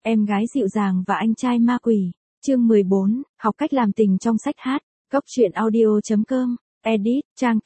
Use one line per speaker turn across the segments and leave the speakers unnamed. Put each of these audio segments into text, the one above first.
Em gái dịu dàng và anh trai ma quỷ. Chương 14, học cách làm tình trong sách hát. Góc truyện audio.com. Edit, trang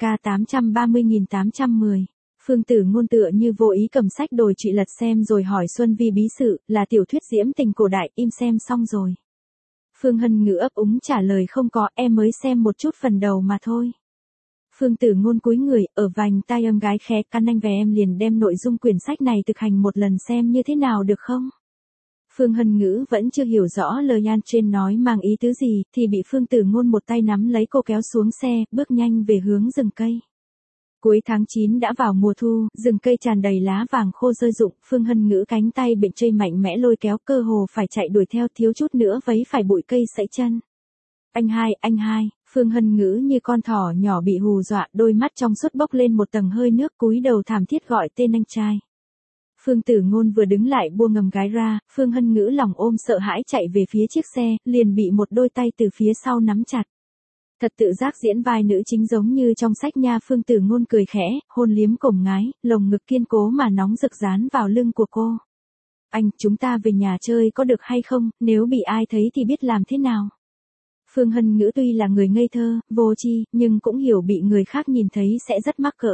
K830810. Phương Tử Ngôn tựa như vô ý cầm sách đồi trụy lật xem rồi hỏi Xuân Vi bí sự, là tiểu thuyết diễm tình cổ đại, im xem xong rồi. Phương Hân Ngữ ấp úng trả lời không có, em mới xem một chút phần đầu mà thôi. Phương Tử Ngôn cúi người, ở vành tai em gái khẽ căn anh về em liền đem nội dung quyển sách này thực hành một lần xem như thế nào được không? Phương Hân Ngữ vẫn chưa hiểu rõ lời An trên nói mang ý tứ gì, thì bị Phương Tử Ngôn một tay nắm lấy cô kéo xuống xe, bước nhanh về hướng rừng cây. Cuối tháng 9 đã vào mùa thu, rừng cây tràn đầy lá vàng khô rơi rụng, Phương Hân Ngữ cánh tay bệnh trây mạnh mẽ lôi kéo cơ hồ phải chạy đuổi theo thiếu chút nữa vấy phải bụi cây sẫy chân. Anh hai, Phương Hân Ngữ như con thỏ nhỏ bị hù dọa, đôi mắt trong suốt bốc lên một tầng hơi nước cúi đầu thảm thiết gọi tên anh trai. Phương Tử Ngôn vừa đứng lại buông ngầm gái ra, Phương Hân Ngữ lòng ôm sợ hãi chạy về phía chiếc xe, liền bị một đôi tay từ phía sau nắm chặt. Thật tự giác diễn vai nữ chính giống như trong sách nha. Phương Tử Ngôn cười khẽ, hôn liếm cổng ngái, lồng ngực kiên cố mà nóng rực dán vào lưng của cô. Anh, chúng ta về nhà chơi có được hay không, nếu bị ai thấy thì biết làm thế nào? Phương Hân Ngữ tuy là người ngây thơ, vô tri, nhưng cũng hiểu bị người khác nhìn thấy sẽ rất mắc cỡ.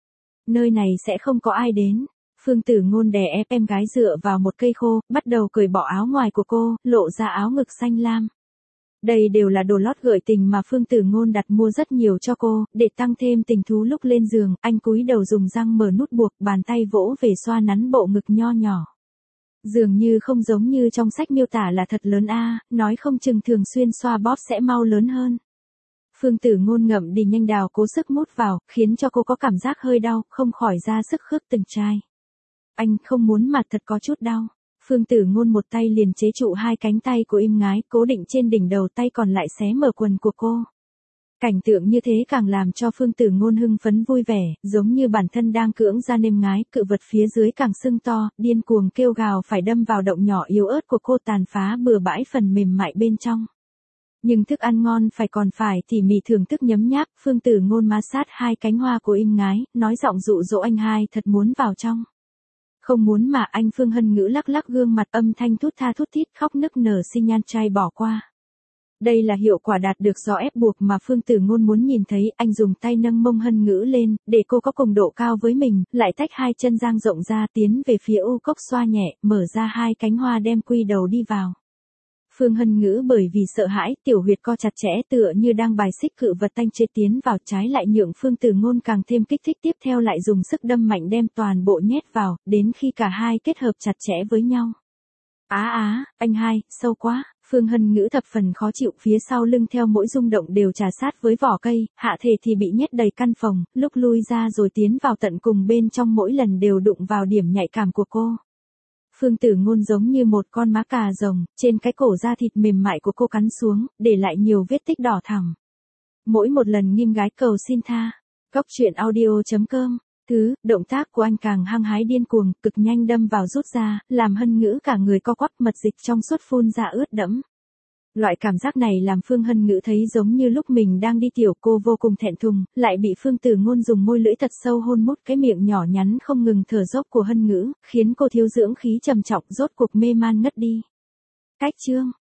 Nơi này sẽ không có ai đến. Phương Tử Ngôn đè ép em gái dựa vào một cây khô, bắt đầu cởi bỏ áo ngoài của cô, lộ ra áo ngực xanh lam. Đây đều là đồ lót gợi tình mà Phương Tử Ngôn đặt mua rất nhiều cho cô, để tăng thêm tình thú lúc lên giường. Anh cúi đầu dùng răng mở nút buộc, bàn tay vỗ về xoa nắn bộ ngực nho nhỏ. Dường như không giống như trong sách miêu tả là thật lớn nói không chừng thường xuyên xoa bóp sẽ mau lớn hơn. Phương Tử Ngôn ngậm đi nhanh đào cố sức mút vào, khiến cho cô có cảm giác hơi đau, không khỏi ra sức khước từng chai. Anh không muốn mà thật có chút đau. Phương Tử Ngôn một tay liền chế trụ hai cánh tay của im ngái, cố định trên đỉnh đầu, tay còn lại xé mở quần của cô. Cảnh tượng như thế càng làm cho Phương Tử Ngôn hưng phấn vui vẻ, giống như bản thân đang cưỡng ra nêm ngái, cự vật phía dưới càng sưng to, điên cuồng kêu gào phải đâm vào động nhỏ yếu ớt của cô, tàn phá bừa bãi phần mềm mại bên trong. Nhưng thức ăn ngon còn phải tỉ mỉ thưởng thức nhấm nháp. Phương Tử Ngôn ma sát hai cánh hoa của im ngái, nói giọng dụ dỗ anh hai thật muốn vào trong. Không muốn mà anh. Phương Hân Ngữ lắc lắc gương mặt, âm thanh thút tha thút thít, khóc nức nở xin nhan trai bỏ qua. Đây là hiệu quả đạt được do ép buộc mà Phương Tử Ngôn muốn nhìn thấy. Anh dùng tay nâng mông Hân Ngữ lên, để cô có cùng độ cao với mình, lại tách hai chân dang rộng ra tiến về phía u cốc, xoa nhẹ, mở ra hai cánh hoa đem quy đầu đi vào. Phương Hân Ngữ bởi vì sợ hãi, tiểu huyệt co chặt chẽ tựa như đang bài xích cự vật tanh chế tiến vào, trái lại nhượng Phương Tử Ngôn càng thêm kích thích. Tiếp theo lại dùng sức đâm mạnh đem toàn bộ nhét vào, đến khi cả hai kết hợp chặt chẽ với nhau. Anh hai, sâu quá. Phương Hân Ngữ thập phần khó chịu, phía sau lưng theo mỗi rung động đều trà sát với vỏ cây, hạ thể thì bị nhét đầy căn phòng, lúc lui ra rồi tiến vào tận cùng bên trong mỗi lần đều đụng vào điểm nhạy cảm của cô. Phương Tử Ngôn giống như một con má cà rồng, trên cái cổ da thịt mềm mại của cô cắn xuống, để lại nhiều vết tích đỏ thẳm. Mỗi một lần nghiêm gái cầu xin tha. Góc truyện audio.com. Động tác của anh càng hăng hái điên cuồng, cực nhanh đâm vào rút ra, làm Hân Ngữ cả người co quắp, mật dịch trong suốt phun ra ướt đẫm. Loại cảm giác này làm Phương Hân Ngữ thấy giống như lúc mình đang đi tiểu, cô vô cùng thẹn thùng, lại bị Phương Tử Ngôn dùng môi lưỡi thật sâu hôn mút cái miệng nhỏ nhắn không ngừng thở dốc của Hân Ngữ, khiến cô thiếu dưỡng khí trầm trọng, rốt cuộc mê man ngất đi. Cách chương